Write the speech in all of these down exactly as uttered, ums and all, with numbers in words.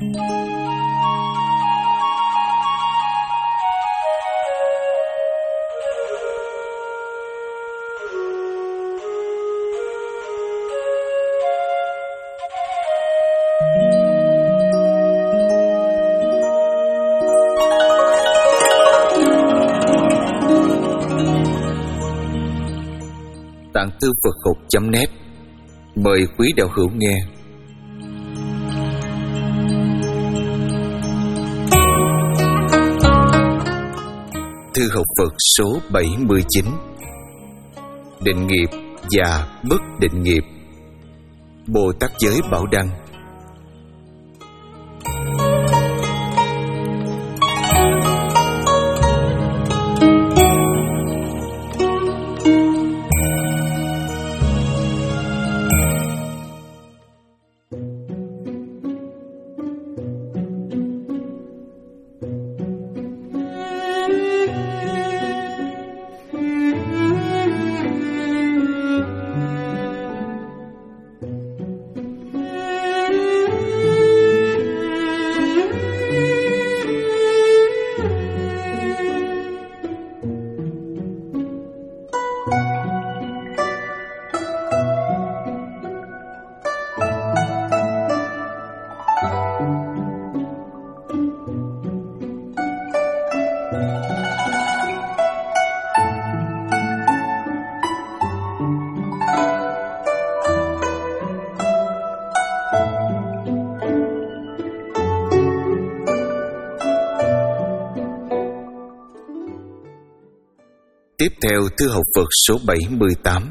Tạng Thư Phật học chấm net mời quý đạo hữu nghe. Thư học Phật số bảy mươi chín. Định nghiệp và bất định nghiệp. Bồ Tát Giới Bảo Đăng. Tiếp theo Thư học Phật số bảy mươi tám.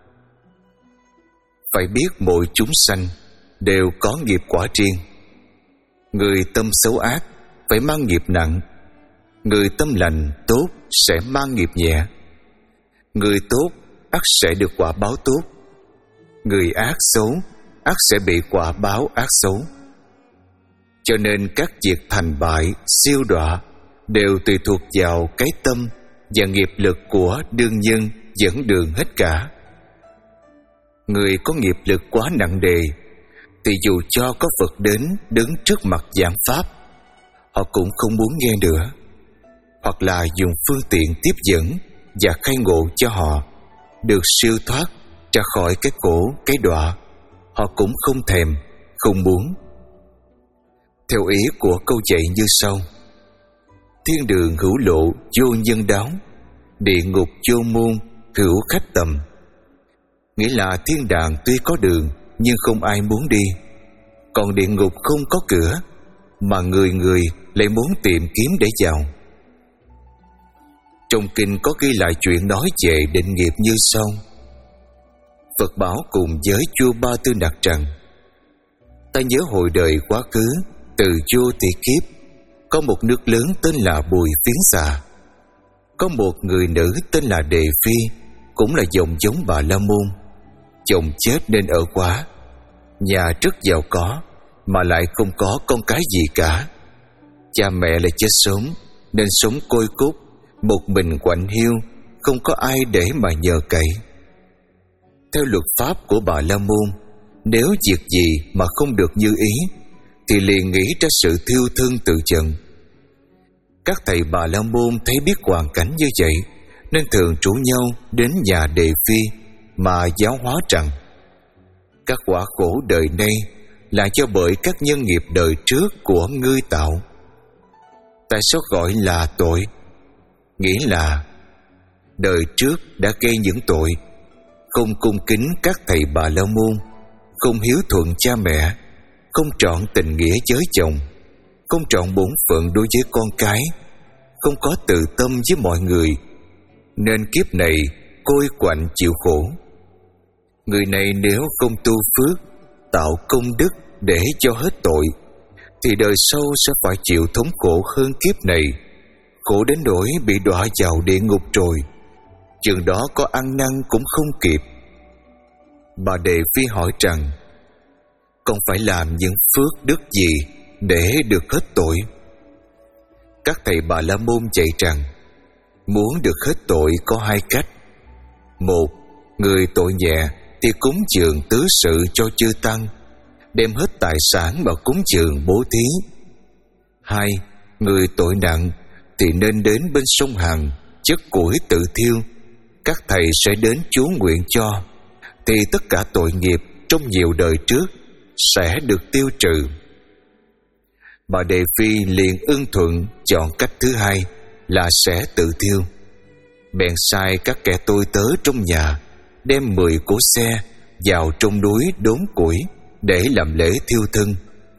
Phải biết mỗi chúng sanh đều có nghiệp quả riêng. Người tâm xấu ác phải mang nghiệp nặng, người tâm lành tốt sẽ mang nghiệp nhẹ. Người tốt ắt sẽ được quả báo tốt, người ác xấu ắt sẽ bị quả báo ác xấu. Cho nên các việc thành bại, siêu đọa đều tùy thuộc vào cái tâm và nghiệp lực của đương nhân dẫn đường hết cả. Người có nghiệp lực quá nặng đề thì dù cho có Phật đến đứng trước mặt giảng pháp, họ cũng không muốn nghe nữa, hoặc là dùng phương tiện tiếp dẫn và khai ngộ cho họ được siêu thoát ra khỏi cái khổ cái đọa, họ cũng không thèm, không muốn. Theo ý của câu dạy như sau: thiên đường hữu lộ vô nhân đáo, địa ngục vô môn hữu khách tầm. Nghĩa là thiên đàng tuy có đường nhưng không ai muốn đi, còn địa ngục không có cửa mà người người lại muốn tìm kiếm để vào. Trong kinh có ghi lại chuyện nói về định nghiệp như sau: Phật bảo cùng với vua Ba Tư Nặc rằng: ta nhớ hồi đời quá khứ, từ vô tỷ kiếp, có một nước lớn tên là Bùi Phiến Xà. Có một người nữ tên là Đề Phi, cũng là dòng giống Bà La Môn. Chồng chết nên ở quá, nhà rất giàu có mà lại không có con cái gì cả. Cha mẹ lại chết sớm nên sống côi cút, một mình quạnh hiu, không có ai để mà nhờ cậy. Theo luật pháp của Bà La Môn, nếu việc gì mà không được như ý thì liền nghĩ ra sự thiêu thân tự trần. Các thầy Bà La Môn thấy biết hoàn cảnh như vậy nên thường rủ nhau đến nhà Đề Phi mà giáo hóa rằng các quả khổ đời nay là do bởi các nhân nghiệp đời trước của ngươi tạo. Tại sao gọi là tội? Nghĩa là đời trước đã gây những tội: không cung kính các thầy Bà La Môn, không hiếu thuận cha mẹ, không trọn tình nghĩa với chồng, không trọn bổn phận đối với con cái, không có từ tâm với mọi người, nên kiếp này côi quạnh chịu khổ. Người này nếu không tu phước, tạo công đức để cho hết tội, thì đời sau sẽ phải chịu thống khổ hơn kiếp này, khổ đến nỗi bị đọa vào địa ngục rồi, chừng đó có ăn năn cũng không kịp. Bà Đề Phi hỏi rằng: con phải làm những phước đức gì để được hết tội? Các thầy Bà La Môn dạy rằng muốn được hết tội có hai cách. Một, người tội nhẹ thì cúng dường tứ sự cho chư tăng, đem hết tài sản vào cúng dường bố thí. Hai, người tội nặng thì nên đến bên sông Hằng chất củi tự thiêu, các thầy sẽ đến chú nguyện cho, thì tất cả tội nghiệp trong nhiều đời trước sẽ được tiêu trừ. Bà Đề Phi liền ưng thuận chọn cách thứ hai là sẽ tự thiêu. Bèn sai các kẻ tôi tớ trong nhà đem mười cỗ xe vào trong núi đốn củi để làm lễ thiêu thân.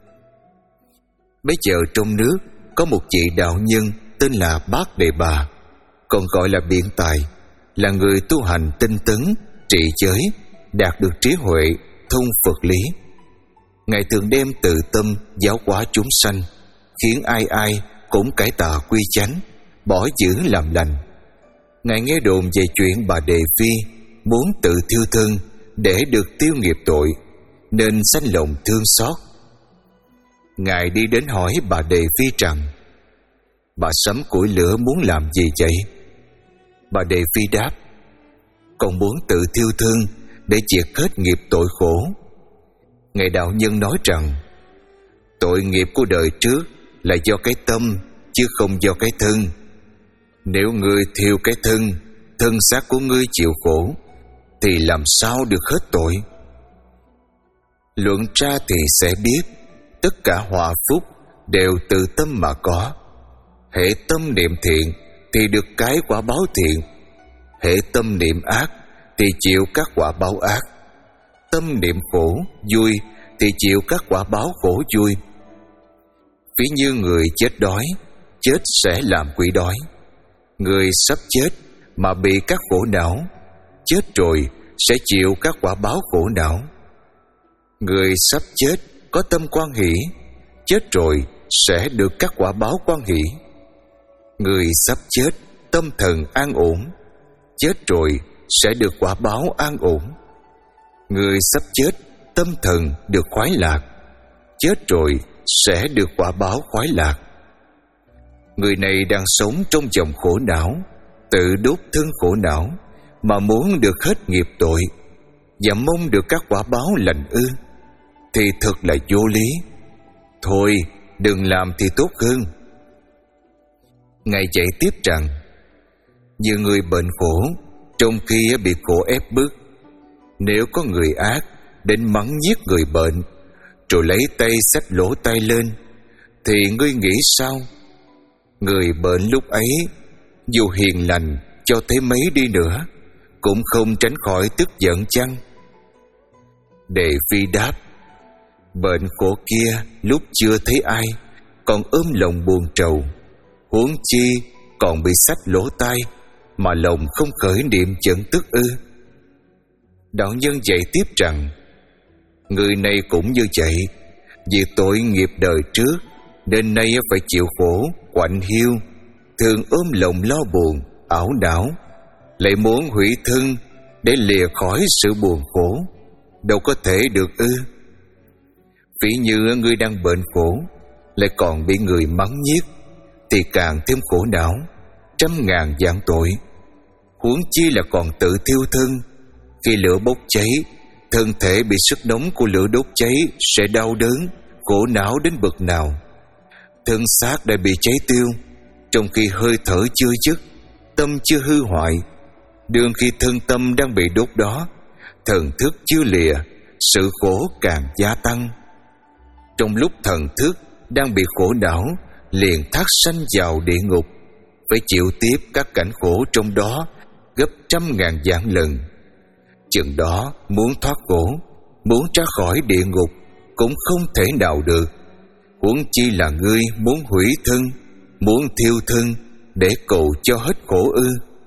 Bấy giờ trong nước có một vị đạo nhân tên là Bát Đề Bà, còn gọi là Biện Tài, là người tu hành tinh tấn, trị giới, đạt được trí huệ, thông Phật lý. Ngài thường đem từ tâm giáo hóa chúng sanh, khiến ai ai cũng cải tà quy chánh, bỏ dữ làm lành. Ngài nghe đồn về chuyện bà Đề Phi muốn tự thiêu thân để được tiêu nghiệp tội, nên sanh lòng thương xót. Ngài đi đến hỏi bà Đề Phi rằng: bà sắm củi lửa muốn làm gì vậy? Bà Đề Phi đáp: con muốn tự thiêu thân để diệt hết nghiệp tội khổ. Ngài đạo nhân nói rằng: tội nghiệp của đời trước là do cái tâm, chứ không do cái thân. Nếu ngươi thiêu cái thân, thân xác của ngươi chịu khổ, thì làm sao được hết tội? Luận ra thì sẽ biết, tất cả họa phúc đều từ tâm mà có. Hễ tâm niệm thiện thì được cái quả báo thiện, hễ tâm niệm ác thì chịu các quả báo ác. Tâm niệm khổ, vui thì chịu các quả báo khổ vui. Ví như người chết đói, chết sẽ làm quỷ đói. Người sắp chết mà bị các khổ não, chết rồi sẽ chịu các quả báo khổ não. Người sắp chết có tâm quan hỷ, chết rồi sẽ được các quả báo quan hỷ. Người sắp chết tâm thần an ổn, chết rồi sẽ được quả báo an ổn. Người sắp chết tâm thần được khoái lạc, chết rồi sẽ được quả báo khoái lạc. Người này đang sống trong dòng khổ não, tự đốt thân khổ não mà muốn được hết nghiệp tội và mong được các quả báo lành ư, thì thật là vô lý. Thôi đừng làm thì tốt hơn. Ngài dạy tiếp rằng: như người bệnh khổ, trong khi bị khổ ép bức, nếu có người ác đến mắng giết người bệnh, rồi lấy tay xách lỗ tai lên, thì ngươi nghĩ sao? Người bệnh lúc ấy dù hiền lành cho thế mấy đi nữa, cũng không tránh khỏi tức giận chăng? Đề Phi đáp: bệnh khổ kia lúc chưa thấy ai còn ôm lòng buồn trầu, huống chi còn bị xách lỗ tai mà lòng không khởi niệm giận tức ư? Đạo nhân dạy tiếp rằng: người này cũng như vậy, vì tội nghiệp đời trước nên nay phải chịu khổ, quạnh hiu, thường ôm lòng lo buồn, ảo não, lại muốn hủy thân để lìa khỏi sự buồn khổ, đâu có thể được ư? Ví như ngươi đang bệnh khổ, lại còn bị người mắng nhiếc, thì càng thêm khổ não, trăm ngàn vạn tội. Huống chi là còn tự thiêu thân, khi lửa bốc cháy, thân thể bị sức nóng của lửa đốt cháy sẽ đau đớn, khổ não đến bậc nào. Thân xác đã bị cháy tiêu, trong khi hơi thở chưa dứt, tâm chưa hư hoại. Đương khi thân tâm đang bị đốt đó, thần thức chưa lìa, sự khổ càng gia tăng. Trong lúc thần thức đang bị khổ não, liền thác sanh vào địa ngục, phải chịu tiếp các cảnh khổ trong đó gấp trăm ngàn vạn lần. Chừng đó muốn thoát khổ, muốn ra khỏi địa ngục cũng không thể nào được. Huống chi là ngươi muốn hủy thân, muốn thiêu thân để cầu cho hết khổ ư?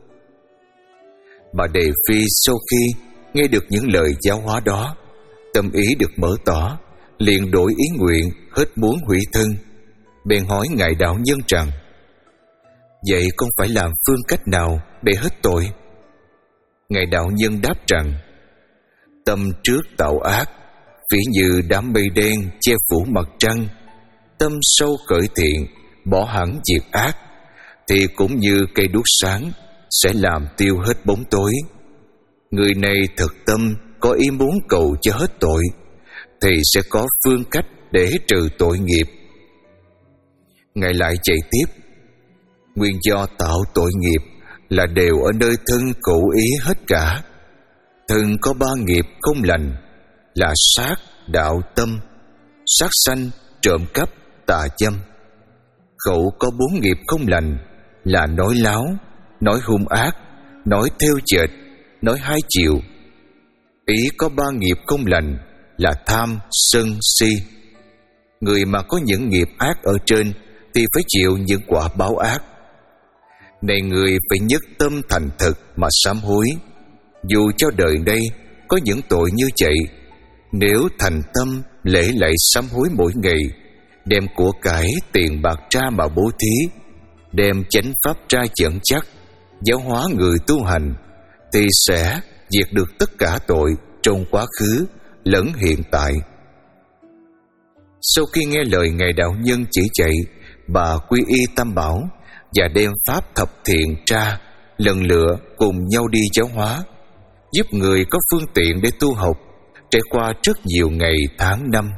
Bà Đề Phi sau khi nghe được những lời giáo hóa đó, tâm ý được mở tỏ, liền đổi ý nguyện hết muốn hủy thân. Bèn hỏi ngài đạo nhân rằng: vậy con phải làm phương cách nào để hết tội? Ngài đạo nhân đáp rằng: tâm trước tạo ác, ví như đám mây đen che phủ mặt trăng. Tâm sâu khởi thiện, bỏ hẳn diệt ác, thì cũng như cây đuốc sáng, sẽ làm tiêu hết bóng tối. Người này thật tâm có ý muốn cầu cho hết tội, thì sẽ có phương cách để trừ tội nghiệp. Ngài lại chạy tiếp: nguyên do tạo tội nghiệp là đều ở nơi thân khẩu ý hết cả. Thân có ba nghiệp không lành là sát, đạo, tâm. Sát sanh, trộm cắp, tà dâm. Khẩu có bốn nghiệp không lành là nói láo, nói hung ác, nói theo chệch, nói hai chiều. Ý có ba nghiệp không lành là tham, sân, si. Người mà có những nghiệp ác ở trên thì phải chịu những quả báo ác. Này người phải nhất tâm thành thực mà sám hối. Dù cho đời đây có những tội như vậy, nếu thành tâm lễ lạy sám hối mỗi ngày, đem của cải tiền bạc ra mà bố thí, đem chánh pháp ra dẫn chắc, giáo hóa người tu hành, thì sẽ diệt được tất cả tội trong quá khứ lẫn hiện tại. Sau khi nghe lời Ngài Đạo Nhân chỉ dạy, bà quy y Tam Bảo và đem pháp thập thiện ra lần lựa cùng nhau đi giáo hóa, giúp người có phương tiện để tu học, trải qua rất nhiều ngày tháng năm.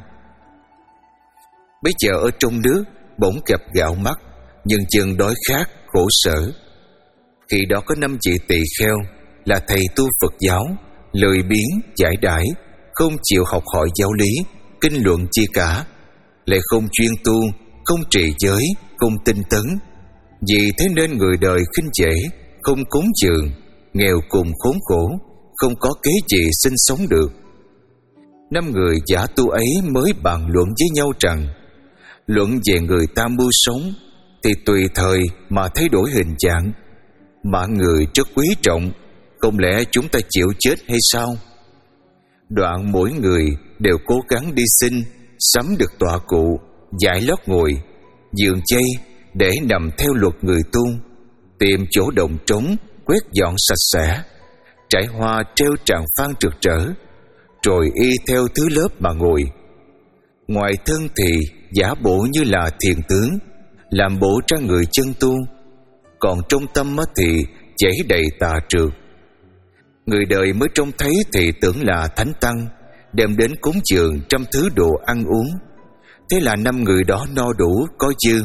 Bây giờ ở trong nước bỗng gặp gạo mắc, nhưng chân đói khát khổ sở. Khi đó có năm vị tỳ kheo là thầy tu Phật giáo, lười biếng giải đãi, không chịu học hỏi giáo lý, kinh luận chi cả, lại không chuyên tu, không trì giới, không tinh tấn. Vì thế nên người đời khinh dễ, không cúng dường, nghèo cùng khốn khổ, không có kế gì sinh sống được. Năm người giả tu ấy mới bàn luận với nhau rằng: luận về người ta mưu sống thì tùy thời mà thay đổi hình dạng. Mạng người rất quý trọng, không lẽ chúng ta chịu chết hay sao? Đoạn mỗi người đều cố gắng đi xin, sắm được tọa cụ, dải lót ngồi, giường chay để nằm theo luật người tu, tìm chỗ đồng trống, quét dọn sạch sẽ, trải hoa treo tràng phan rực rỡ, rồi y theo thứ lớp mà ngồi. Ngoài thân thì giả bộ như là thiền tướng, làm bộ ra người chân tu, còn trong tâm thì chảy đầy tà trược. Người đời mới trông thấy thì tưởng là thánh tăng, đem đến cúng dường trăm thứ đồ ăn uống. Thế là năm người đó no đủ có dư.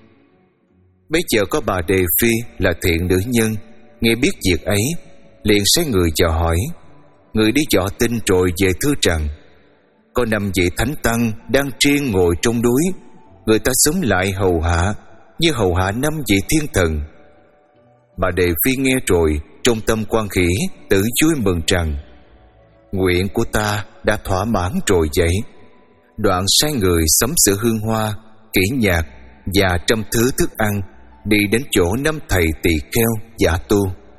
Bây giờ có bà Đề Phi là thiện nữ nhân, nghe biết việc ấy, liền sai người dò hỏi. Người đi dò tin rồi về thưa rằng: có năm vị thánh tăng đang triên ngồi trong núi, người ta sống lại hầu hạ như hầu hạ năm vị thiên thần. Bà Đề Phi nghe rồi, trong tâm quan khỉ, tự vui mừng rằng: nguyện của ta đã thỏa mãn rồi vậy. Đoạn sai người sắm sửa hương hoa, kỹ nhạc và trăm thứ thức ăn, đi đến chỗ năm thầy tỳ kheo giả tu.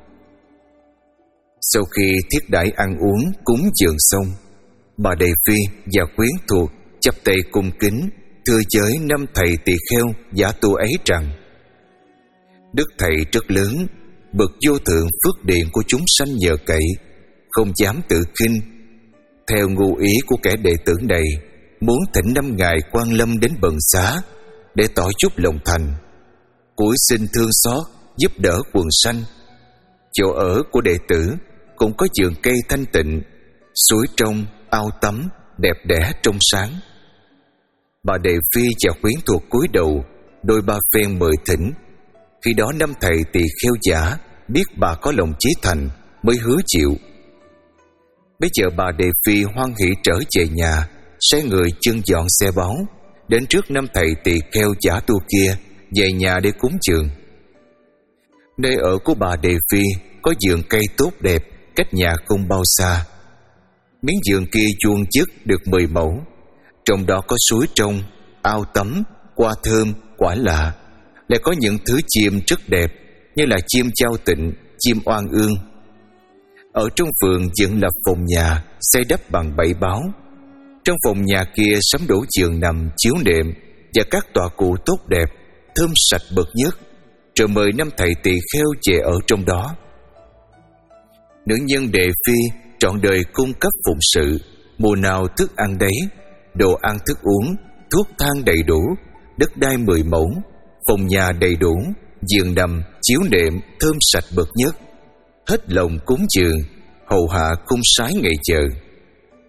Sau khi thiết đãi ăn uống cúng dường xong, bà Đề Phi và quyến thuộc chắp tay cung kính thưa với năm thầy tỳ kheo giả tu ấy rằng: đức thầy rất lớn, bậc vô thượng phước điền của chúng sanh nhờ cậy, không dám tự khinh. Theo ngu ý của kẻ đệ tử này, muốn thỉnh năm ngài quan lâm đến bần xá để tỏ chút lòng thành, cúi xin thương xót giúp đỡ quần sanh. Chỗ ở của đệ tử cũng có vườn cây thanh tịnh, suối trong, ao tắm đẹp đẽ trong sáng. Bà Đề Phi và quyến thuộc cúi đầu, đôi ba phen mời thỉnh. Khi đó năm thầy tỳ kheo giả biết bà có lòng chí thành, mới hứa chịu. Bây giờ bà Đề Phi hoan hỉ trở về nhà, sai người chưng dọn xe báo, đến trước năm thầy tỳ kheo giả tu kia về nhà để cúng dường. Nơi ở của bà Đề Phi có vườn cây tốt đẹp, cách nhà không bao xa. Miếng vườn kia vuông vức được mười mẫu, trong đó có suối trong, ao tắm, hoa thơm, quả lạ, lại có những thứ chim rất đẹp như là chim chao tịnh, chim oan ương. Ở trong vườn dựng lập phòng nhà xây đắp bằng bảy báo. Trong phòng nhà kia sắm đổ giường nằm, chiếu nệm và các tọa cụ tốt đẹp, thơm sạch bậc nhất, rồi mời năm thầy tỳ kheo về ở trong đó. Nữ nhân Đề Phi trọn đời cung cấp phụng sự, mùa nào thức ăn đấy, đồ ăn thức uống, thuốc thang đầy đủ, đất đai mười mẫu, phòng nhà đầy đủ, giường nằm, chiếu nệm thơm sạch bậc nhất, hết lòng cúng dường, hầu hạ không sái ngày chờ.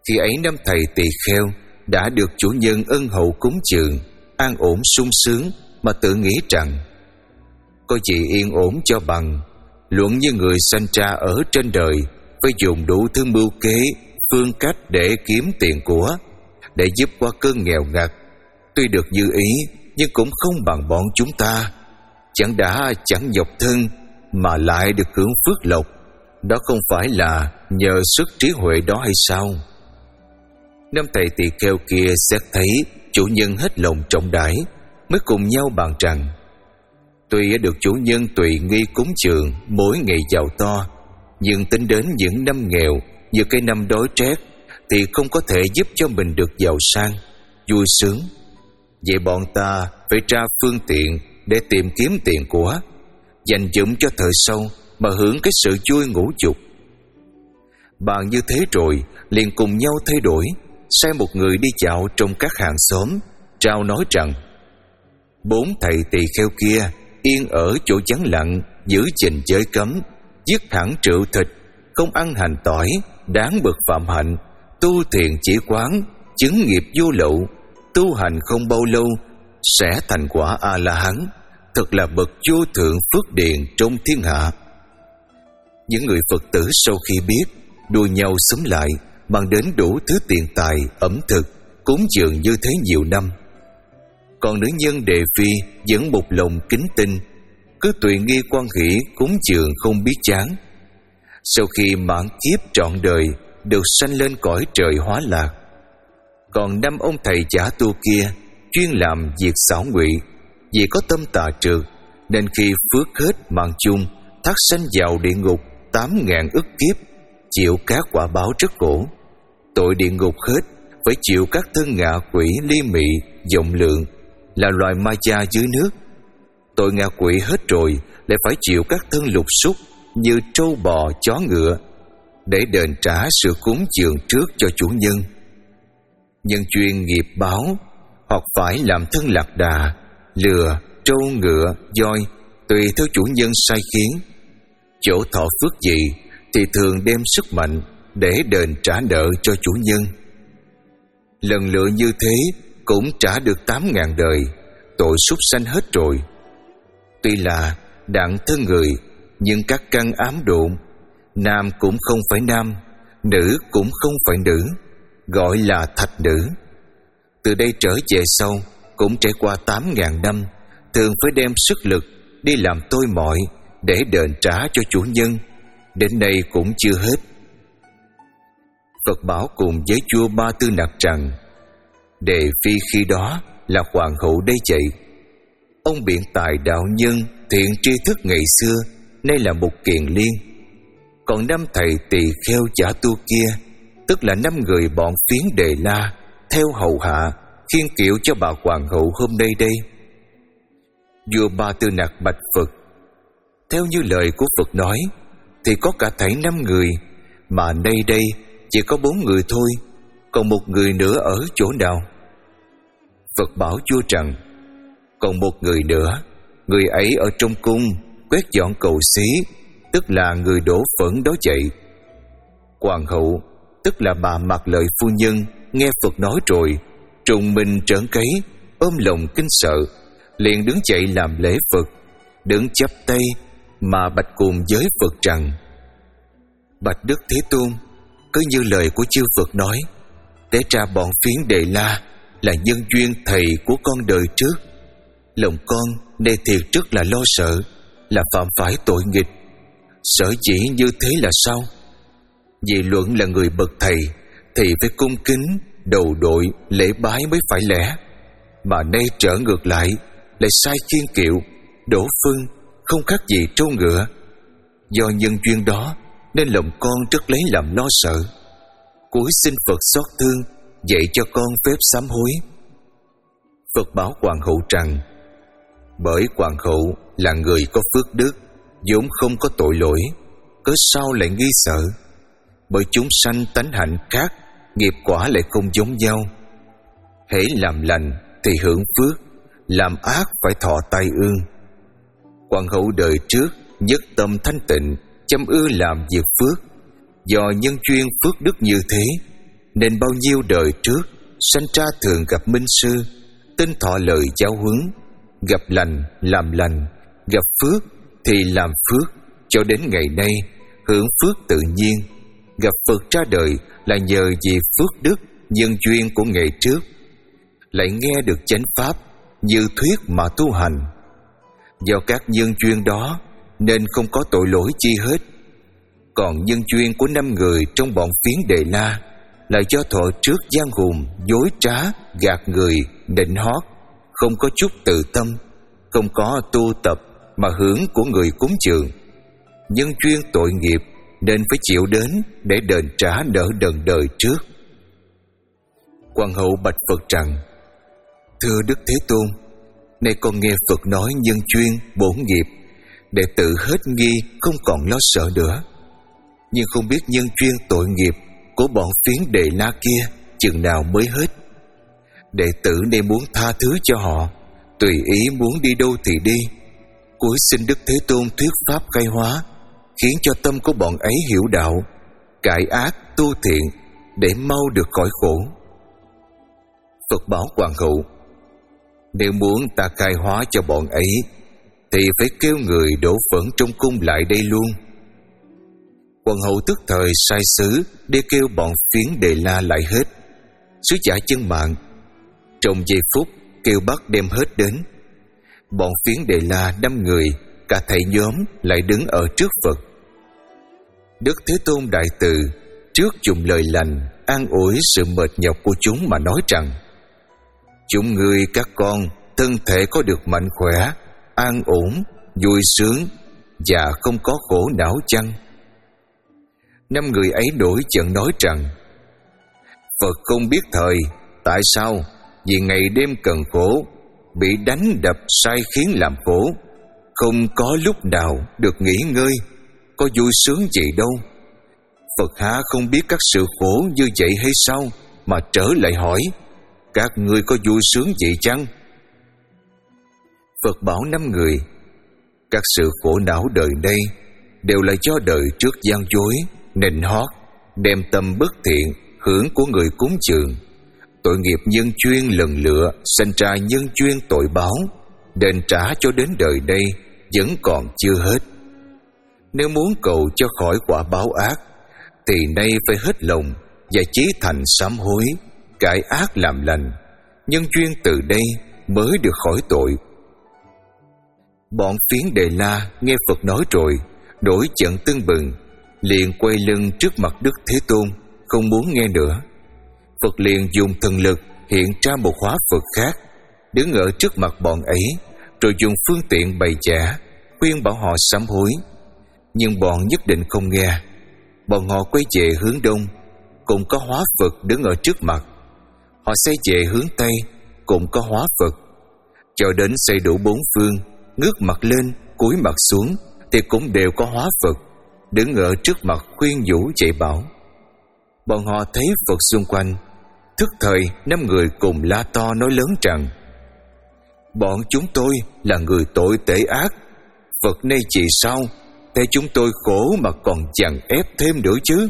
Khi ấy năm thầy tỳ kheo đã được chủ nhân ân hậu cúng chường, an ổn sung sướng, mà tự nghĩ rằng có gì yên ổn cho bằng luận như người sanh ra ở trên đời phải dùng đủ thứ mưu kế, phương cách để kiếm tiền của, để giúp qua cơn nghèo ngặt. Tuy được như ý, nhưng cũng không bằng bọn chúng ta. Chẳng đã chẳng nhọc thân, mà lại được hưởng phước lộc. Đó không phải là nhờ sức trí huệ đó hay sao? Năm thầy tỳ kheo kia xét thấy chủ nhân hết lòng trọng đãi, mới cùng nhau bàn rằng: tuy được chủ nhân tùy nghi cúng chường mỗi ngày giàu to, nhưng tính đến những năm nghèo như cái năm đói rét thì không có thể giúp cho mình được giàu sang, vui sướng. Vậy bọn ta phải ra phương tiện để tìm kiếm tiền của, dành dụm cho thời sau mà hưởng cái sự vui ngũ dục. Bàn như thế rồi liền cùng nhau thay đổi, sai một người đi dạo trong các hàng xóm, trao nói rằng: bốn thầy tỳ kheo kia yên ở chỗ vắng lặng, giữ gìn giới cấm, dứt hẳn rượu thịt, không ăn hành tỏi, đáng bậc phạm hạnh, tu thiền chỉ quán, chứng nghiệp vô lậu, tu hành không bao lâu sẽ thành quả A La Hán, thật là bậc vô thượng phước điền trong thiên hạ. Những người Phật tử sau khi biết, đua nhau xúm lại, mang đến đủ thứ tiền tài, ẩm thực, cúng dường như thế nhiều năm. Còn nữ nhân Đề Phi vẫn một lòng kính tinh, cứ tùy nghi quan hỷ cúng dường không biết chán. Sau khi mãn kiếp trọn đời, được sanh lên cõi trời hóa lạc. Còn năm ông thầy giả tu kia chuyên làm việc xảo ngụy, vì có tâm tà trược, nên khi phước hết mạng chung, thác sanh vào địa ngục tám ngàn ức kiếp, chịu các quả báo rất khổ. Tội địa ngục hết, phải chịu các thân ngạ quỷ ly mị, vọng lượng, là loài ma cha dưới nước. Tội ngạ quỷ hết rồi, lại phải chịu các thân lục súc như trâu bò, chó ngựa, để đền trả sự cúng dường trước cho chủ nhân. Nhân chuyên nghiệp báo, hoặc phải làm thân lạc đà, lừa, trâu ngựa, voi, tùy theo chủ nhân sai khiến. Chỗ thọ phước gì thì thường đem sức mạnh để đền trả nợ cho chủ nhân. Lần lượt như thế cũng trả được tám ngàn đời, tội súc sanh hết rồi. Tuy là đặng thân người, nhưng các căn ám độn, nam cũng không phải nam, nữ cũng không phải nữ, gọi là thạch nữ. Từ đây trở về sau cũng trải qua tám ngàn năm, thường phải đem sức lực đi làm tôi mọi để đền trả cho chủ nhân, đến nay cũng chưa hết. Phật bảo cùng với vua Ba Tư Nặc rằng: Đề Phi khi đó là hoàng hậu đây vậy. Ông biện tài đạo nhân, thiện tri thức ngày xưa, nay là một kiền liên. Còn năm thầy tỳ kheo giả tu kia, tức là năm người bọn phiến Đề La, theo hầu hạ khiêng kiệu cho bà hoàng hậu hôm nay đây. Vua Ba Tư Nặc bạch Phật: theo như lời của Phật nói thì có cả thảy năm người, mà nay đây chỉ có bốn người thôi, còn một người nữa ở chỗ nào? Phật bảo vua rằng: còn một người nữa, người ấy ở trong cung quét dọn cầu xí, tức là người đổ phẫn đó vậy. Hoàng hậu, tức là bà Mạc Lợi phu nhân, nghe Phật nói rồi, trùng mình trởn cấy, ôm lòng kinh sợ, liền đứng dậy làm lễ Phật, đứng chắp tay mà bạch cùng với Phật rằng: bạch Đức Thế Tôn, cứ như lời của chư Phật nói, để ra bọn phiến Đề La là nhân duyên thầy của con đời trước. Lòng con nay thiệt rất là lo sợ, là phạm phải tội nghịch. Sở dĩ như thế là sao? Vì luận là người bậc thầy thì phải cung kính, đầu đội, lễ bái mới phải lẽ, mà nay trở ngược lại, lại sai khiêng kiệu, đổ phân, không khác gì trâu ngựa. Do nhân duyên đó nên lòng con rất lấy làm lo sợ. Cúi xin Phật xót thương, dạy cho con phép sám hối. Phật bảo hoàng hậu rằng: bởi hoàng hậu là người có phước đức, vốn không có tội lỗi, cớ sao lại nghi sợ? Bởi chúng sanh tánh hạnh khác, nghiệp quả lại không giống nhau. Hễ làm lành thì hưởng phước, làm ác phải thọ tai ương. Hoàng hậu đời trước nhất tâm thanh tịnh, chăm ưa làm việc phước. Do nhân duyên phước đức như thế, nên bao nhiêu đời trước sanh ra thường gặp minh sư, tin thọ lời giáo huấn, gặp lành làm lành, gặp phước thì làm phước, cho đến ngày nay hưởng phước tự nhiên. Gặp Phật ra đời là nhờ vì phước đức nhân duyên của ngày trước, lại nghe được chánh pháp như thuyết mà tu hành. Do các nhân duyên đó nên không có tội lỗi chi hết. Còn nhân duyên của năm người trong bọn phiến Đề La là do thọ trước gian hùng, dối trá, gạt người, nịnh hót, không có chút tự tâm, không có tu tập mà hưởng của người cúng dường. Nhân duyên tội nghiệp nên phải chịu đến để đền trả nợ đần đời trước. Hoàng hậu bạch Phật rằng: Thưa Đức Thế Tôn, nay con nghe Phật nói nhân duyên bổn nghiệp, đệ tử hết nghi, không còn lo sợ nữa. Nhưng không biết nhân duyên tội nghiệp của bọn phiến Đề La kia chừng nào mới hết. Đệ tử nên muốn tha thứ cho họ, tùy ý muốn đi đâu thì đi. Cuối xin Đức Thế Tôn thuyết pháp khai hóa, khiến cho tâm của bọn ấy hiểu đạo, cải ác tu thiện, để mau được khỏi khổ. Phật bảo hoàng hậu: Nếu muốn ta khai hóa cho bọn ấy thì phải kêu người đổ phẫn trong cung lại đây luôn. Hoàng hậu tức thời sai sứ để kêu bọn phiến Đề La lại hết. Sứ giả Chân Mạng trong giây phút kêu bắt đem hết đến. Bọn phiến Đề La năm người, cả thầy nhóm lại đứng ở trước Phật. Đức Thế Tôn đại từ trước dùng lời lành an ủi sự mệt nhọc của chúng mà nói rằng: Chúng ngươi các con thân thể có được mạnh khỏe, an ổn, vui sướng và không có khổ não chăng? Năm người ấy nổi giận nói rằng: Phật không biết thời, tại sao vì ngày đêm cần khổ, bị đánh đập sai khiến làm khổ, không có lúc nào được nghỉ ngơi, có vui sướng gì đâu. Phật há không biết các sự khổ như vậy hay sao, mà trở lại hỏi: Các ngươi có vui sướng gì chăng? Phật bảo năm người: Các sự khổ não đời đây đều là do đời trước gian dối, nịnh hót, đem tâm bất thiện, hưởng của người cúng dường. Tội nghiệp nhân duyên lần lựa sanh ra nhân duyên tội báo, đền trả cho đến đời đây vẫn còn chưa hết. Nếu muốn cầu cho khỏi quả báo ác thì nay phải hết lòng và chí thành sám hối, cải ác làm lành, nhân duyên từ đây mới được khỏi tội. Bọn phiến Đề La nghe Phật nói rồi, nổi giận tưng bừng, liền quay lưng trước mặt Đức Thế Tôn, không muốn nghe nữa. Phật liền dùng thần lực hiện ra một hóa Phật khác, đứng ở trước mặt bọn ấy, rồi dùng phương tiện bày vẽ, khuyên bảo họ sám hối. Nhưng bọn nhất định không nghe. Bọn họ quay về hướng đông, cũng có hóa Phật đứng ở trước mặt. Họ xoay về hướng tây, cũng có hóa Phật. Cho đến xoay đủ bốn phương, ngước mặt lên, cúi mặt xuống, thì cũng đều có hóa Phật đứng ở trước mặt khuyên nhủ dạy bảo. Bọn họ thấy Phật xung quanh, thức thời năm người cùng la to nói lớn rằng: Bọn chúng tôi là người tội tệ ác, Phật nay vì sao thế chúng tôi khổ mà còn chằng ép thêm nữa chứ?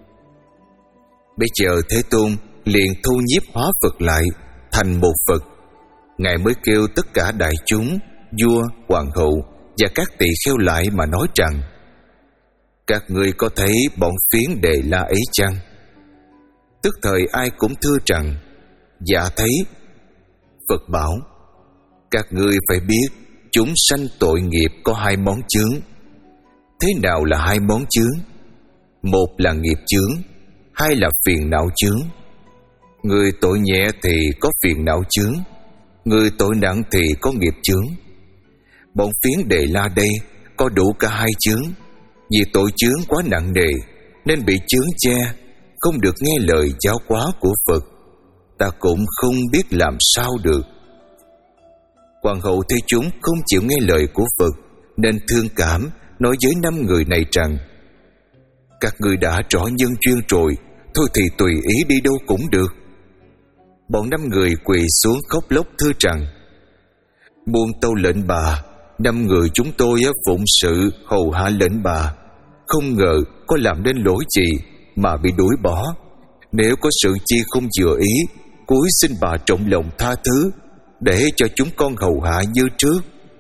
Bây giờ Thế Tôn liền thu nhiếp hóa Phật lại thành một Phật. Ngài mới kêu tất cả đại chúng, vua, hoàng hậu và các tỳ kheo lại mà nói rằng: Các ngươi có thấy bọn phiến Đề La ấy chăng? Tức thời ai cũng thưa rằng: Dạ thấy. Phật bảo: Các ngươi phải biết chúng sanh tội nghiệp có hai món chướng. Thế nào là hai món chướng? Một là nghiệp chướng, hai là phiền não chướng. Người tội nhẹ thì có phiền não chướng, người tội nặng thì có nghiệp chướng. Bọn phiến Đề La đây có đủ cả hai chướng. Vì tội chướng quá nặng nề nên bị chướng che, không được nghe lời giáo hóa của Phật. Ta cũng không biết làm sao được. Hoàng hậu thấy chúng không chịu nghe lời của Phật, nên thương cảm nói với năm người này rằng: Các người đã rõ nhân duyên rồi, thôi thì tùy ý đi đâu cũng được. Bọn năm người quỳ xuống khóc lóc thưa rằng: Muôn tâu lệnh bà, năm người chúng tôi phụng sự hầu hạ lệnh bà, không ngờ có làm nên lỗi gì mà bị đuổi bỏ. Nếu có sự chi không vừa ý, cúi xin bà trọng lòng tha thứ, để cho chúng con hầu hạ như trước.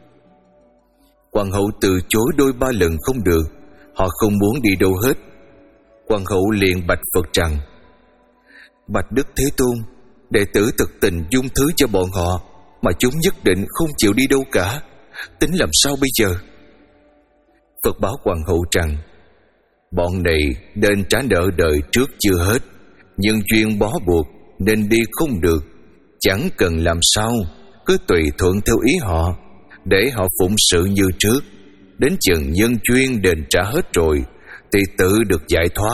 Hoàng hậu từ chối đôi ba lần không được, họ không muốn đi đâu hết. Hoàng hậu liền bạch Phật rằng: Bạch Đức Thế Tôn, đệ tử thực tình dung thứ cho bọn họ, mà chúng nhất định không chịu đi đâu cả, tính làm sao bây giờ? Phật bảo hoàng hậu rằng: Bọn này nên trả nợ đời trước chưa hết, nhưng duyên bó buộc nên đi không được. Chẳng cần làm sao, cứ tùy thuận theo ý họ, để họ phụng sự như trước. Đến chừng nhân duyên đền trả hết rồi thì tự được giải thoát.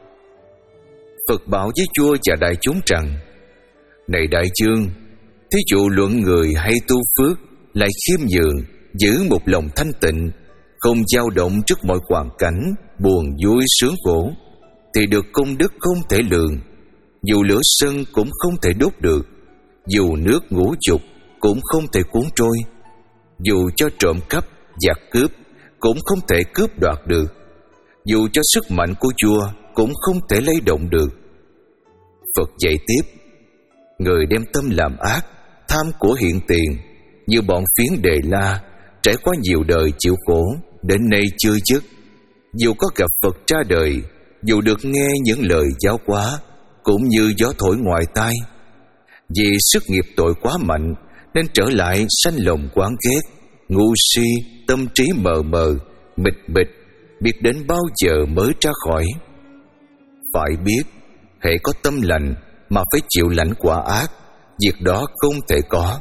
Phật bảo với vua và đại chúng rằng: Này đại vương, thí dụ luận người hay tu phước, lại khiêm nhường, giữ một lòng thanh tịnh, không dao động trước mọi hoàn cảnh, buồn vui sướng khổ, thì được công đức không thể lường. Dù lửa sân cũng không thể đốt được, dù nước ngũ dục cũng không thể cuốn trôi, dù cho trộm cắp, giặc cướp cũng không thể cướp đoạt được, dù cho sức mạnh của vua cũng không thể lay động được. Phật dạy tiếp: Người đem tâm làm ác, tham của hiện tiền, như bọn phiến Đề La, trải qua nhiều đời chịu khổ, đến nay chưa dứt. Dù có gặp Phật ra đời, dù được nghe những lời giáo hóa, cũng như gió thổi ngoài tai. Vì sức nghiệp tội quá mạnh, nên trở lại sanh lòng oán ghét, ngu si, tâm trí mờ mờ, mịt mịt, biết đến bao giờ mới ra khỏi. Phải biết, hễ có tâm lành mà phải chịu lãnh quả ác, việc đó không thể có.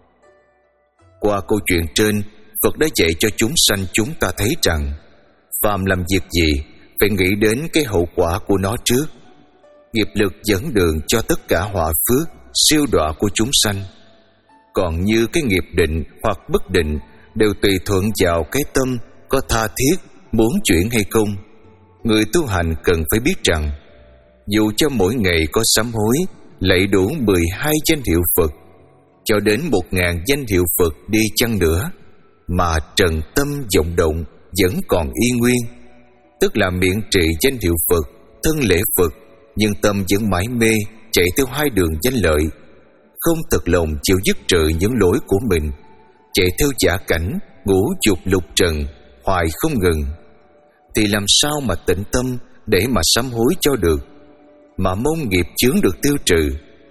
Qua câu chuyện trên, Phật đã dạy cho chúng sanh chúng ta thấy rằng, phàm làm việc gì phải nghĩ đến cái hậu quả của nó trước. Nghiệp lực dẫn đường cho tất cả họa phước, siêu đọa của chúng sanh. Còn như cái nghiệp định hoặc bất định đều tùy thuận vào cái tâm có tha thiết muốn chuyển hay không. Người tu hành cần phải biết rằng, dù cho mỗi ngày có sám hối lạy đủ mười hai danh hiệu Phật, cho đến một ngàn danh hiệu Phật đi chăng nữa, mà trần tâm vọng động vẫn còn y nguyên, tức là miệng trì danh hiệu Phật, thân lễ Phật, nhưng tâm vẫn mãi mê chạy theo hai đường danh lợi, không thực lòng chịu dứt trừ những lỗi của mình, chạy theo giả cảnh ngũ dục lục trần hoài không ngừng, thì làm sao mà tĩnh tâm để mà sám hối cho được, mà mong nghiệp chướng được tiêu trừ.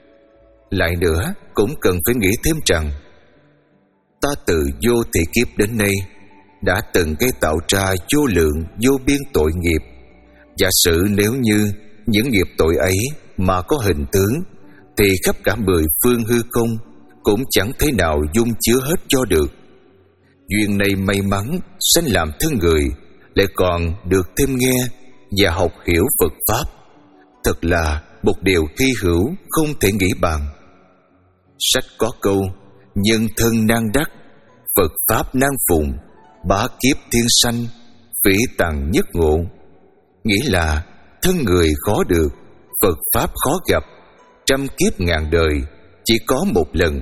Lại nữa, cũng cần phải nghĩ thêm rằng, ta từ vô thị kiếp đến nay đã từng gây tạo ra vô lượng vô biên tội nghiệp. Giả sử nếu như những nghiệp tội ấy mà có hình tướng, thì khắp cả mười phương hư không cũng chẳng thể nào dung chứa hết cho được. Duyên này may mắn sanh làm thân người, lại còn được thêm nghe và học hiểu Phật Pháp, thật là một điều hy hữu không thể nghĩ bàn. Sách có câu: nhân thân nan đắc, Phật Pháp nan phùng, bá kiếp thiên sanh, phỉ tằng nhất ngộ. Nghĩa là thân người khó được, Phật Pháp khó gặp, trăm kiếp ngàn đời chỉ có một lần.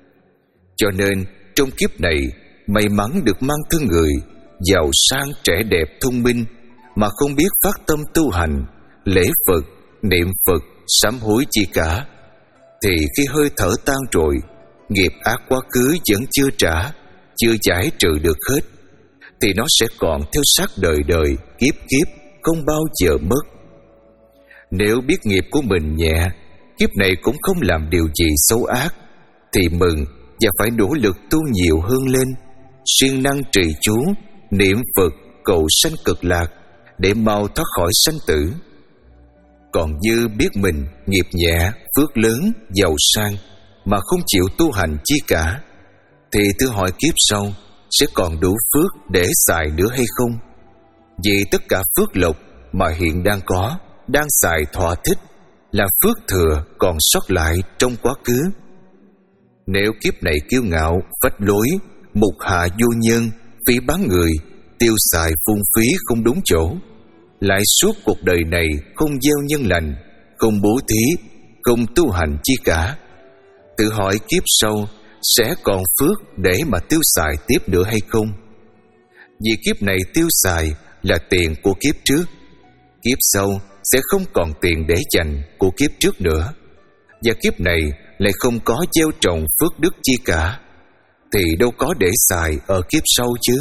Cho nên trong kiếp này may mắn được mang thân người, giàu sang trẻ đẹp thông minh, mà không biết phát tâm tu hành, lễ Phật, niệm Phật, sám hối chi cả, thì khi hơi thở tan rồi, nghiệp ác quá khứ vẫn chưa trả, chưa giải trừ được hết, thì nó sẽ còn theo sát đời đời, kiếp kiếp, không bao giờ mất. Nếu biết nghiệp của mình nhẹ, kiếp này cũng không làm điều gì xấu ác, thì mừng và phải nỗ lực tu nhiều hơn lên, siêng năng trì chú, niệm Phật, cầu sanh cực lạc, để mau thoát khỏi sanh tử. Còn như biết mình nghiệp nhẹ, phước lớn, giàu sang, mà không chịu tu hành chi cả, thì thử hỏi kiếp sau sẽ còn đủ phước để xài nữa hay không? Vì tất cả phước lộc mà hiện đang có, đang xài thỏa thích, là phước thừa còn sót lại trong quá khứ. Nếu kiếp này kiêu ngạo, phách lối, mục hạ vô nhân, phỉ báng người, tiêu xài phung phí không đúng chỗ, lại suốt cuộc đời này không gieo nhân lành, không bố thí, không tu hành chi cả, tự hỏi kiếp sau sẽ còn phước để mà tiêu xài tiếp nữa hay không? Vì kiếp này tiêu xài là tiền của kiếp trước, kiếp sau sẽ không còn tiền để dành của kiếp trước nữa, và kiếp này lại không có gieo trồng phước đức chi cả, thì đâu có để xài ở kiếp sau chứ.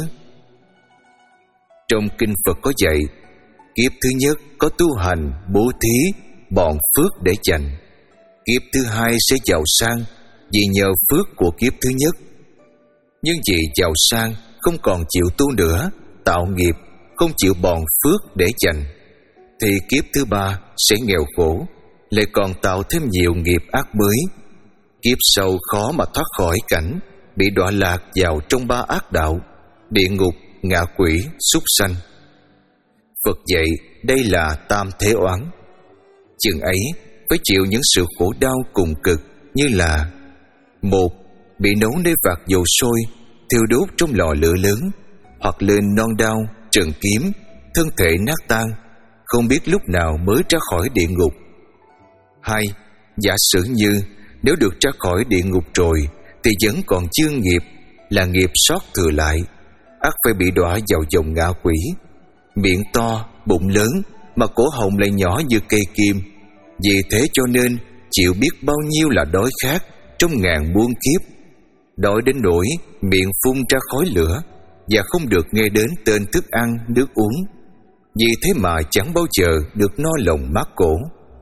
Trong kinh Phật có dạy, kiếp thứ nhất có tu hành, bố thí, bòn phước để dành. Kiếp thứ hai sẽ giàu sang vì nhờ phước của kiếp thứ nhất. Nhưng vì giàu sang không còn chịu tu nữa, tạo nghiệp, không chịu bòn phước để dành, thì kiếp thứ ba sẽ nghèo khổ, lại còn tạo thêm nhiều nghiệp ác mới. Kiếp sau khó mà thoát khỏi cảnh bị đọa lạc vào trong ba ác đạo: địa ngục, ngạ quỷ, súc sanh. Phật dạy đây là tam thế oán. Chừng ấy phải chịu những sự khổ đau cùng cực, như là: một, bị nấu nơi vạc dầu sôi, thiêu đốt trong lò lửa lớn, hoặc lên non đao, trần kiếm, thân thể nát tan, không biết lúc nào mới ra khỏi địa ngục. Hai, giả sử như nếu được ra khỏi địa ngục rồi thì vẫn còn chướng nghiệp, là nghiệp sót thừa lại, ắt phải bị đọa vào dòng ngạ quỷ. Miệng to, bụng lớn, mà cổ họng lại nhỏ như cây kim. Vì thế cho nên chịu biết bao nhiêu là đói khát trong ngàn muôn kiếp, đói đến nỗi miệng phun ra khói lửa, và không được nghe đến tên thức ăn, nước uống. Vì thế mà chẳng bao giờ được no lòng mát cổ.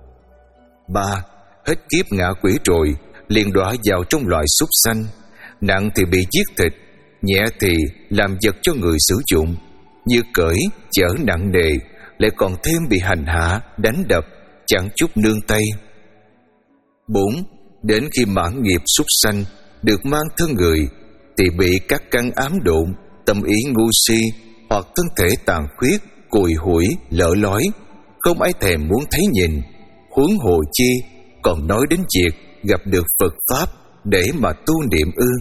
Ba, hết kiếp ngạ quỷ rồi liền đọa vào trong loại súc sanh, nặng thì bị giết thịt, nhẹ thì làm vật cho người sử dụng, như cởi, chở nặng nề, lại còn thêm bị hành hạ, đánh đập, chẳng chút nương tay. Bốn, đến khi mãn nghiệp súc sanh, được mang thân người, thì bị các căn ám độn, tâm ý ngu si, hoặc thân thể tàn khuyết, cùi hủi, lở lói, không ai thèm muốn thấy nhìn, huống hồ chi còn nói đến việc gặp được Phật Pháp để mà tu niệm ư.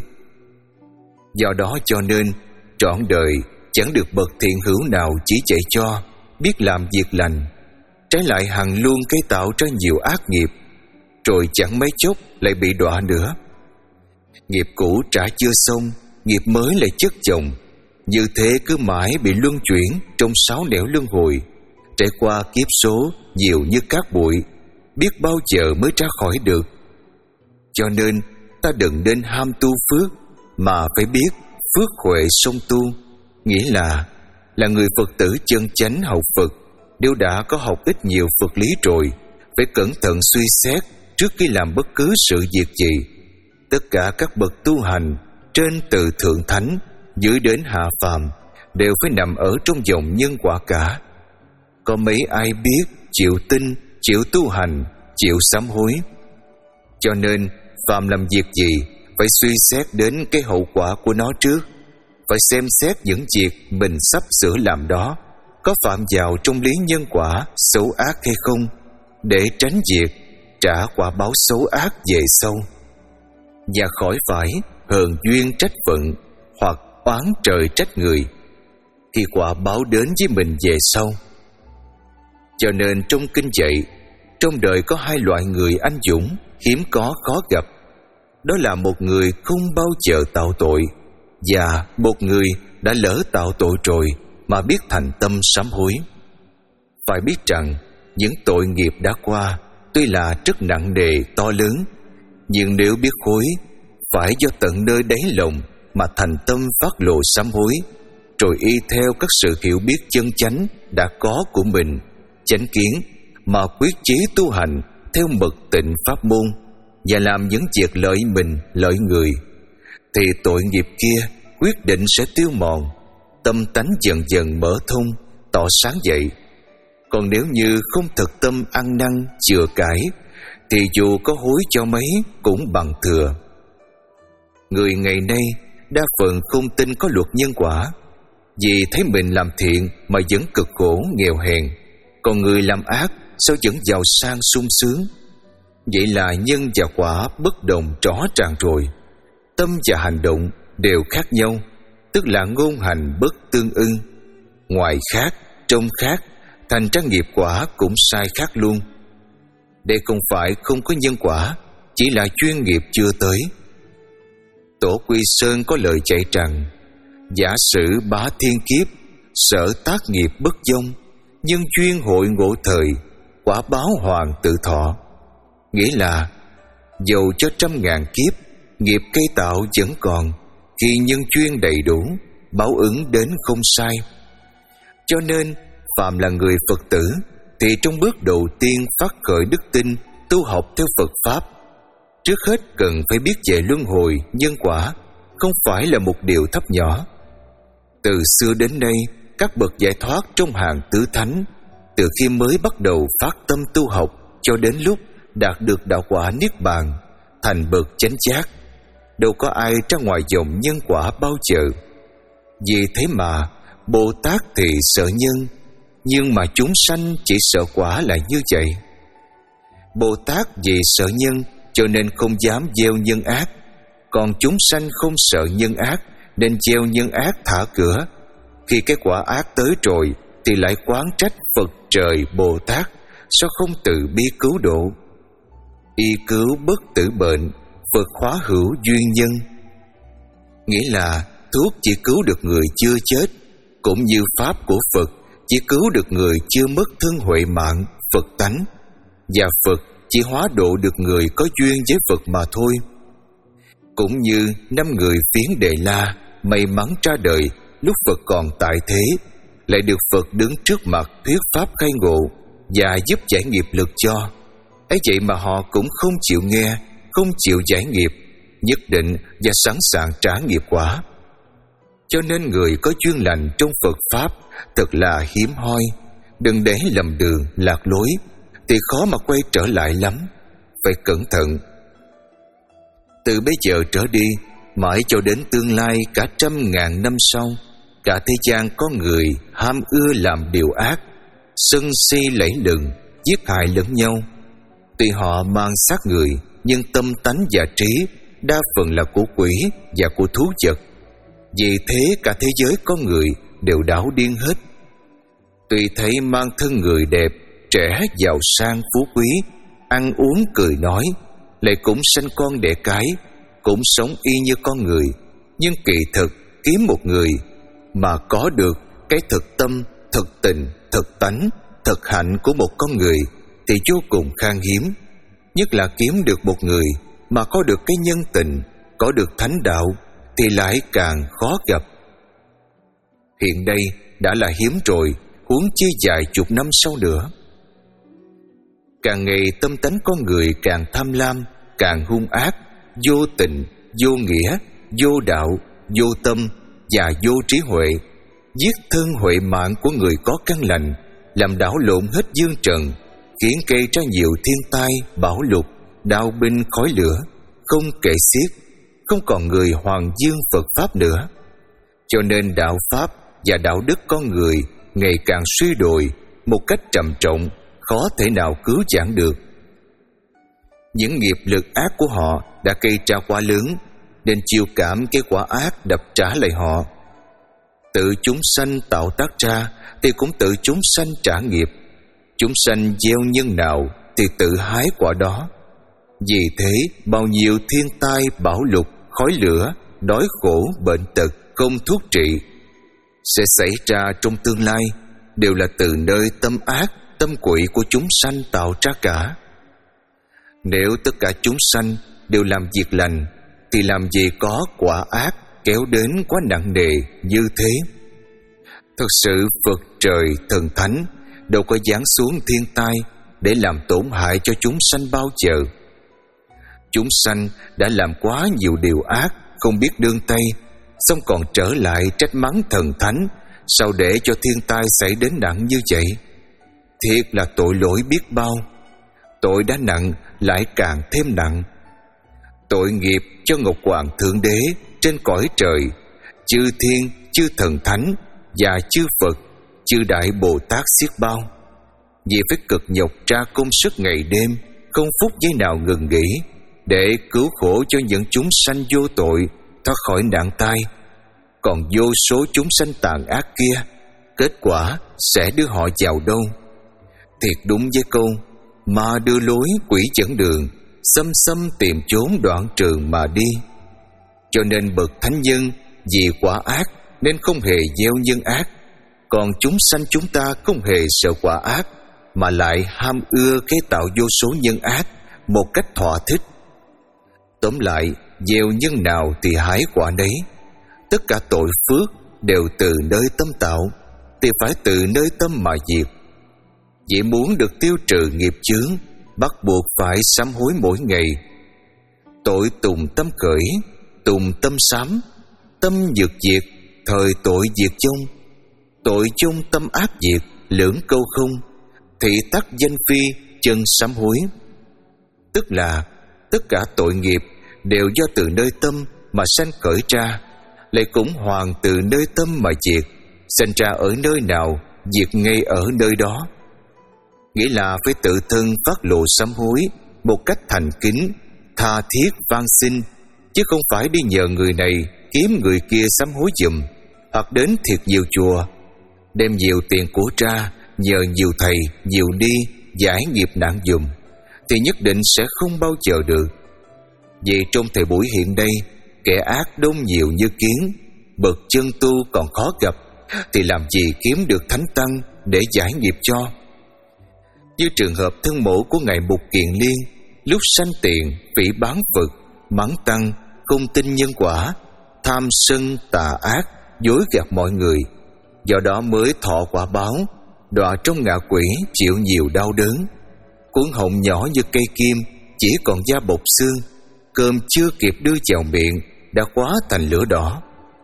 Do đó cho nên trọn đời chẳng được bậc thiện hữu nào chỉ dạy cho biết làm việc lành, trái lại hằng luôn cây tạo ra nhiều ác nghiệp, rồi chẳng mấy chốc lại bị đọa nữa. Nghiệp cũ trả chưa xong, nghiệp mới lại chất chồng, như thế cứ mãi bị luân chuyển trong sáu nẻo luân hồi, trải qua kiếp số nhiều như cát bụi, biết bao giờ mới ra khỏi được. Cho nên ta đừng nên ham tu phước, mà phải biết phước huệ song tu, nghĩa là là người Phật tử chân chánh học Phật, nếu đã có học ít nhiều Phật lý rồi, phải cẩn thận suy xét trước khi làm bất cứ sự việc gì. Tất cả các bậc tu hành, trên từ thượng thánh dưới đến hạ phàm, đều phải nằm ở trong dòng nhân quả cả. Có mấy ai biết chịu tin, chịu tu hành, chịu sám hối. Cho nên phàm làm việc gì phải suy xét đến cái hậu quả của nó trước, phải xem xét những việc mình sắp sửa làm đó có phạm vào trong lý nhân quả xấu ác hay không, để tránh việc trả quả báo xấu ác về sau, và khỏi phải hờn duyên trách phận hoặc oán trời trách người, thì quả báo đến với mình về sau. Cho nên trong kinh dạy, trong đời có hai loại người anh dũng hiếm có khó gặp, đó là một người không bao giờ tạo tội, và một người đã lỡ tạo tội rồi mà biết thành tâm sám hối. Phải biết rằng những tội nghiệp đã qua tuy là rất nặng nề to lớn, nhưng nếu biết hối, phải do tận nơi đáy lòng mà thành tâm phát lộ sám hối, rồi y theo các sự hiểu biết chân chánh đã có của mình, chánh kiến, mà quyết chí tu hành theo mật tịnh pháp môn, và làm những việc lợi mình lợi người, thì tội nghiệp kia quyết định sẽ tiêu mòn, tâm tánh dần dần mở thông, tỏ sáng dậy. Còn nếu như không thực tâm ăn năn chừa cải, thì dù có hối cho mấy cũng bằng thừa. Người ngày nay đa phần không tin có luật nhân quả, vì thấy mình làm thiện mà vẫn cực khổ nghèo hèn, còn người làm ác sao vẫn giàu sang sung sướng. Vậy là nhân và quả bất đồng rõ ràng rồi. Tâm và hành động đều khác nhau, tức là ngôn hành bất tương ưng. Ngoài khác, trong khác, thành ra nghiệp quả cũng sai khác luôn. Đây không phải không có nhân quả, chỉ là chuyên nghiệp chưa tới. Tổ Quy Sơn có lời dạy rằng: giả sử bá thiên kiếp, sở tác nghiệp bất vong, nhân duyên hội ngộ thời, quả báo hoàng tự thọ. Nghĩa là dầu cho trăm ngàn kiếp, nghiệp cây tạo vẫn còn, khi nhân duyên đầy đủ, báo ứng đến không sai. Cho nên phàm là người Phật tử thì trong bước đầu tiên phát khởi đức tin, tu học theo Phật Pháp, trước hết cần phải biết về luân hồi nhân quả, không phải là một điều thấp nhỏ. Từ xưa đến nay, các bậc giải thoát trong hàng tứ thánh, từ khi mới bắt đầu phát tâm tu học cho đến lúc đạt được đạo quả niết bàn, thành bậc chánh giác, đâu có ai ra ngoài dòng nhân quả bao giờ. Vì thế mà Bồ Tát thì sợ nhân, nhưng mà chúng sanh chỉ sợ quả là như vậy. Bồ Tát vì sợ nhân cho nên không dám gieo nhân ác, còn chúng sanh không sợ nhân ác nên gieo nhân ác thả cửa. Khi cái quả ác tới rồi thì lại oán trách Phật trời Bồ Tát sao không tự bi cứu độ. Y cứu bất tử bệnh, Phật khóa hữu duyên nhân. Nghĩa là thuốc chỉ cứu được người chưa chết, cũng như pháp của Phật chỉ cứu được người chưa mất thân huệ mạng Phật tánh, và Phật chỉ hóa độ được người có duyên với Phật mà thôi. Cũng như năm người Phiến Đề La may mắn ra đời lúc Phật còn tại thế, lại được Phật đứng trước mặt thuyết pháp khai ngộ và giúp giải nghiệp lực cho. Ấy vậy mà họ cũng không chịu nghe, không chịu giải nghiệp, nhất định và sẵn sàng trả nghiệp quả. Cho nên người có duyên lành trong Phật Pháp thật là hiếm hoi. Đừng để lầm đường lạc lối thì khó mà quay trở lại lắm. Phải cẩn thận. Từ bây giờ trở đi, mãi cho đến tương lai cả trăm ngàn năm sau, cả thế gian có người ham ưa làm điều ác, sân si lẫy lừng, giết hại lẫn nhau. Tuy họ mang xác người, nhưng tâm tánh và trí đa phần là của quỷ và của thú vật. Vì thế cả thế giới con người đều đảo điên hết. Tuy thấy mang thân người đẹp, trẻ, giàu sang, phú quý, ăn uống cười nói, lại cũng sanh con đẻ cái, cũng sống y như con người, nhưng kỳ thực kiếm một người mà có được cái thực tâm, thực tình, thực tánh, thực hạnh của một con người thì vô cùng khan hiếm. Nhất là kiếm được một người mà có được cái nhân tình, có được thánh đạo thì lại càng khó gặp. Hiện đây đã là hiếm rồi, huống chi vài chục năm sau nữa. Càng ngày tâm tánh con người càng tham lam, càng hung ác, vô tình, vô nghĩa, vô đạo, vô tâm và vô trí huệ, giết thân huệ mạng của người có căn lành, làm đảo lộn hết dương trần, khiến gây ra nhiều thiên tai, bão lụt, đao binh khói lửa, không kể xiết, không còn người hoàng dương Phật Pháp nữa. Cho nên đạo Pháp và đạo đức con người ngày càng suy đồi một cách trầm trọng, khó thể nào cứu vãn được. Những nghiệp lực ác của họ đã gây ra quá lớn, nên chiêu cảm cái quả ác đập trả lại họ. Tự chúng sanh tạo tác ra thì cũng tự chúng sanh trả nghiệp. Chúng sanh gieo nhân nào thì tự hái quả đó. Vì thế bao nhiêu thiên tai, bão lụt, khói lửa, đói khổ, bệnh tật không thuốc trị sẽ xảy ra trong tương lai đều là từ nơi tâm ác, tâm quỷ của chúng sanh tạo ra cả. Nếu tất cả chúng sanh đều làm việc lành thì làm gì có quả ác kéo đến quá nặng nề như thế. Thật sự Phật trời thần thánh đâu có giáng xuống thiên tai để làm tổn hại cho chúng sanh bao giờ. Chúng sanh đã làm quá nhiều điều ác, không biết đương tay, xong còn trở lại trách mắng thần thánh, sao để cho thiên tai xảy đến nặng như vậy? Thiệt là tội lỗi biết bao. Tội đã nặng lại càng thêm nặng. Tội nghiệp cho Ngọc Hoàng Thượng Đế trên cõi trời, chư thiên, chư thần thánh và chư Phật, chư Đại Bồ Tát xiết bao. Vì phải cực nhọc tra công sức ngày đêm, không phút giây nào ngừng nghỉ, để cứu khổ cho những chúng sanh vô tội thoát khỏi nạn tai. Còn vô số chúng sanh tàn ác kia, kết quả sẽ đưa họ vào đâu? Thiệt đúng với câu mà đưa lối quỷ dẫn đường, xâm xâm tìm chốn đoạn trường mà đi. Cho nên bậc thánh nhân vì quả ác nên không hề gieo nhân ác, còn chúng sanh chúng ta không hề sợ quả ác, mà lại ham ưa cái tạo vô số nhân ác một cách thỏa thích. Tóm lại, gieo nhân nào thì hái quả nấy. Tất cả tội phước đều từ nơi tâm tạo, thì phải từ nơi tâm mà diệt. Vì muốn được tiêu trừ nghiệp chướng, bắt buộc phải sám hối mỗi ngày. Tội tùng tâm khởi, tùng tâm sám, tâm nhược diệt, thời tội diệt chung. Tội chung tâm ác diệt, lưỡng câu không, thị tắc danh phi, chân sám hối. Tức là tất cả tội nghiệp đều do từ nơi tâm mà sanh khởi ra, lại cũng hoàn từ nơi tâm mà diệt. Sanh ra ở nơi nào, diệt ngay ở nơi đó. Nghĩa là phải tự thân phát lộ sám hối một cách thành kính, tha thiết van xin, chứ không phải đi nhờ người này kiếm người kia sám hối giùm, hoặc đến thiệt nhiều chùa đem nhiều tiền của ra nhờ nhiều thầy nhiều đi giải nghiệp nạn giùm, thì nhất định sẽ không bao giờ được. Vì trong thời buổi hiện nay, kẻ ác đông nhiều như kiến, bậc chân tu còn khó gặp, thì làm gì kiếm được thánh tăng để giải nghiệp cho. Như trường hợp thân mẫu của ngài Mục Kiền Liên, lúc sanh tiền phỉ báng Phật, mắng tăng, không tin nhân quả, tham sân tà ác, dối gạt mọi người, do đó mới thọ quả báo, đọa trong ngạ quỷ, chịu nhiều đau đớn. Cuốn họng nhỏ như cây kim, chỉ còn da bọc xương, cơm chưa kịp đưa vào miệng đã hóa thành lửa đỏ.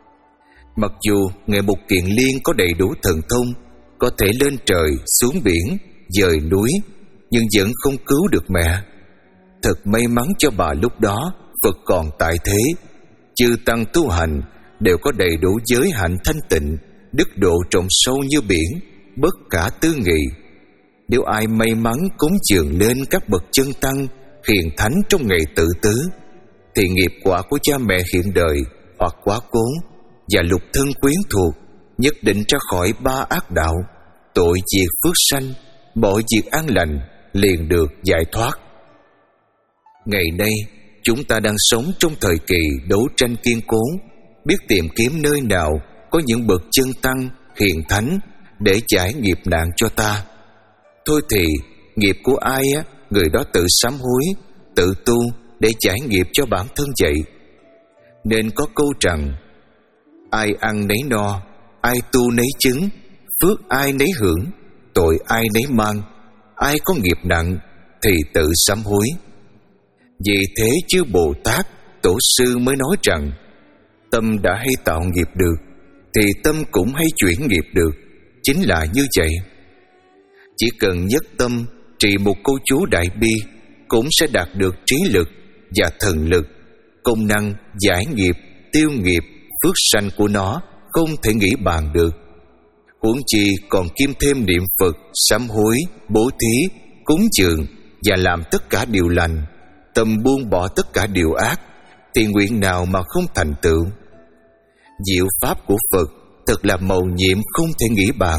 Mặc dù ngài Mục Kiền Liên có đầy đủ thần thông, có thể lên trời xuống biển, dời núi, nhưng vẫn không cứu được mẹ. Thật may mắn cho bà lúc đó Phật còn tại thế. Chư tăng tu hành đều có đầy đủ giới hạnh thanh tịnh, đức độ rộng sâu như biển, bất khả tư nghị. Nếu ai may mắn cúng dường lên các bậc chân tăng, hiền thánh trong ngày tự tứ, thì nghiệp quả của cha mẹ hiện đời hoặc quá cố và lục thân quyến thuộc nhất định ra khỏi ba ác đạo, tội diệt phước sanh, mọi việc an lành liền được giải thoát. Ngày nay chúng ta đang sống trong thời kỳ đấu tranh kiên cố, biết tìm kiếm nơi nào có những bậc chân tăng hiền thánh để giải nghiệp nạn cho ta. Thôi thì nghiệp của ai á, người đó tự sám hối, tự tu để giải nghiệp cho bản thân vậy. Nên có câu rằng: ai ăn nấy no, ai tu nấy chứng, phước ai nấy hưởng, tội ai nấy mang. Ai có nghiệp nặng thì tự sám hối. Vì thế chư Bồ Tát, Tổ sư mới nói rằng: tâm đã hay tạo nghiệp được, thì tâm cũng hay chuyển nghiệp được. Chính là như vậy. Chỉ cần nhất tâm trì một câu chú Đại Bi, cũng sẽ đạt được trí lực và thần lực, công năng giải nghiệp, tiêu nghiệp, phước sanh của nó không thể nghĩ bàn được. Huống chi còn kiêm thêm niệm Phật, sám hối, bố thí, cúng dường và làm tất cả điều lành, tâm buông bỏ tất cả điều ác, thì nguyện nào mà không thành tựu. Diệu pháp của Phật thật là mầu nhiệm không thể nghĩ bàn.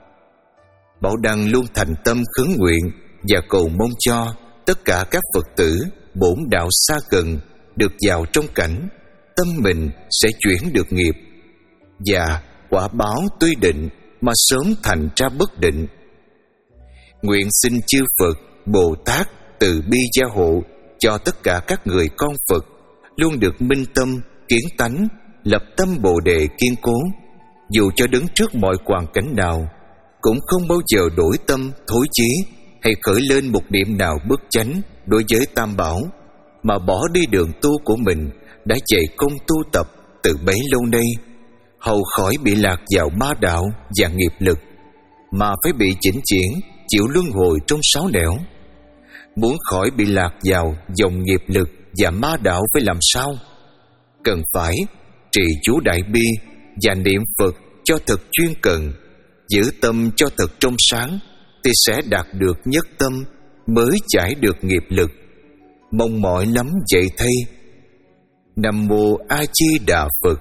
Bảo Đăng luôn thành tâm khấn nguyện và cầu mong cho tất cả các Phật tử bổn đạo xa gần được vào trong cảnh tâm mình sẽ chuyển được nghiệp, và quả báo tuy định mà sớm thành ra bất định. Nguyện xin chư Phật, Bồ Tát từ bi gia hộ cho tất cả các người con Phật luôn được minh tâm, kiến tánh, lập tâm Bồ đề kiên cố, dù cho đứng trước mọi hoàn cảnh nào cũng không bao giờ đổi tâm thối chí hay khởi lên một niệm nào bất chánh đối với Tam Bảo, mà bỏ đi đường tu của mình đã dày công tu tập từ bấy lâu nay, hầu khỏi bị lạc vào ma đạo và nghiệp lực, mà phải bị chỉnh chuyển chịu luân hồi trong sáu nẻo. Muốn khỏi bị lạc vào dòng nghiệp lực và ma đạo phải làm sao? Cần phải trì chú Đại Bi và niệm Phật cho thật chuyên cần, giữ tâm cho thật trong sáng, thì sẽ đạt được nhất tâm, mới giải được nghiệp lực. Mong mỏi lắm vậy thay. Nam Mô A Di Đà Phật.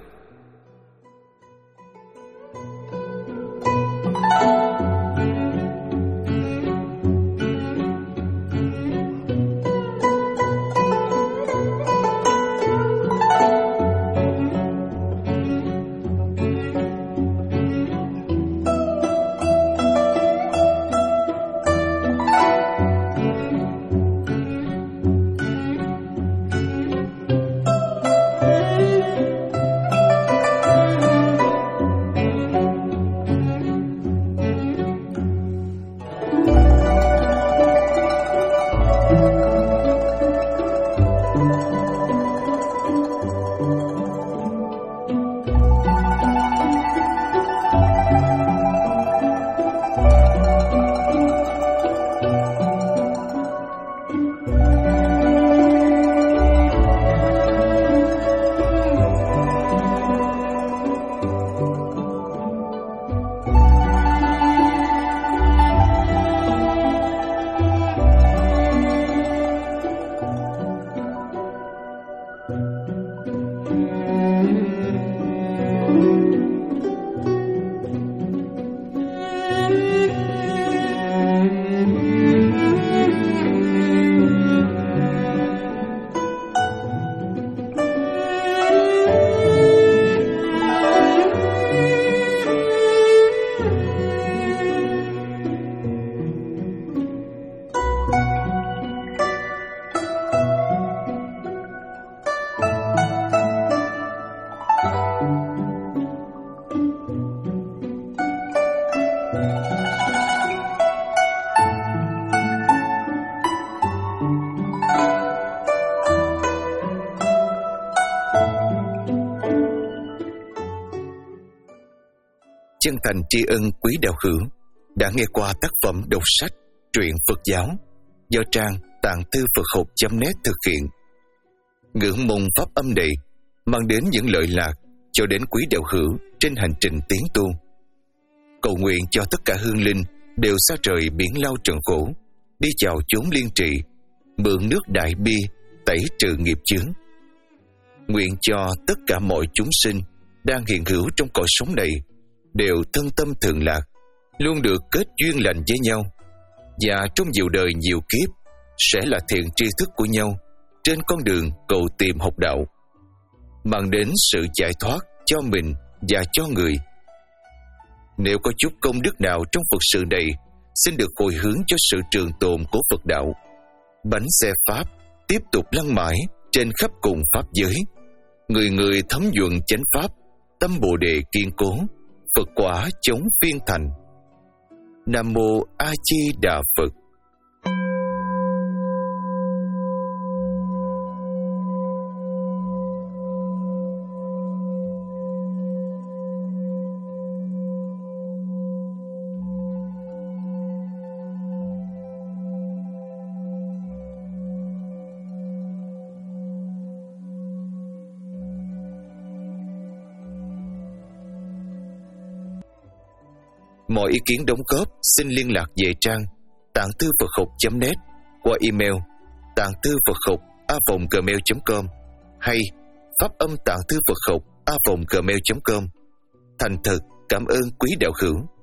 chân thành tri ân quý đạo hữu đã nghe qua tác phẩm đọc sách truyện Phật giáo do trang tạng thư Phật học chấm net thực hiện. Ngưỡng mong pháp âm này mang đến những lợi lạc cho đến quý đạo hữu trên hành trình tiến tu. Cầu nguyện cho tất cả hương linh đều xa rời biển lao trần khổ, đi chào chốn liên trị, mượn nước đại bi tẩy trừ nghiệp chướng. Nguyện cho tất cả mọi chúng sinh đang hiện hữu trong cõi sống này đều thân tâm thường lạc, luôn được kết duyên lành với nhau, và trong nhiều đời nhiều kiếp sẽ là thiện tri thức của nhau trên con đường cầu tìm học đạo, mang đến sự giải thoát cho mình và cho người. Nếu có chút công đức nào trong Phật sự này, xin được hồi hướng cho sự trường tồn của Phật đạo. Bánh xe Pháp tiếp tục lăn mãi trên khắp cùng Pháp giới, người người thấm nhuận chánh Pháp, tâm Bồ Đề kiên cố, Phật quả chống phiên thành. Nam Mô A Di Đà Phật. Mọi ý kiến đóng góp xin liên lạc về trang tạng thư Phật học chấm net qua email tạng thư Phật học a vòng gmail chấm com hay pháp âm tạng thư Phật học a vòng gmail chấm com. Thành thật cảm ơn quý đạo hữu.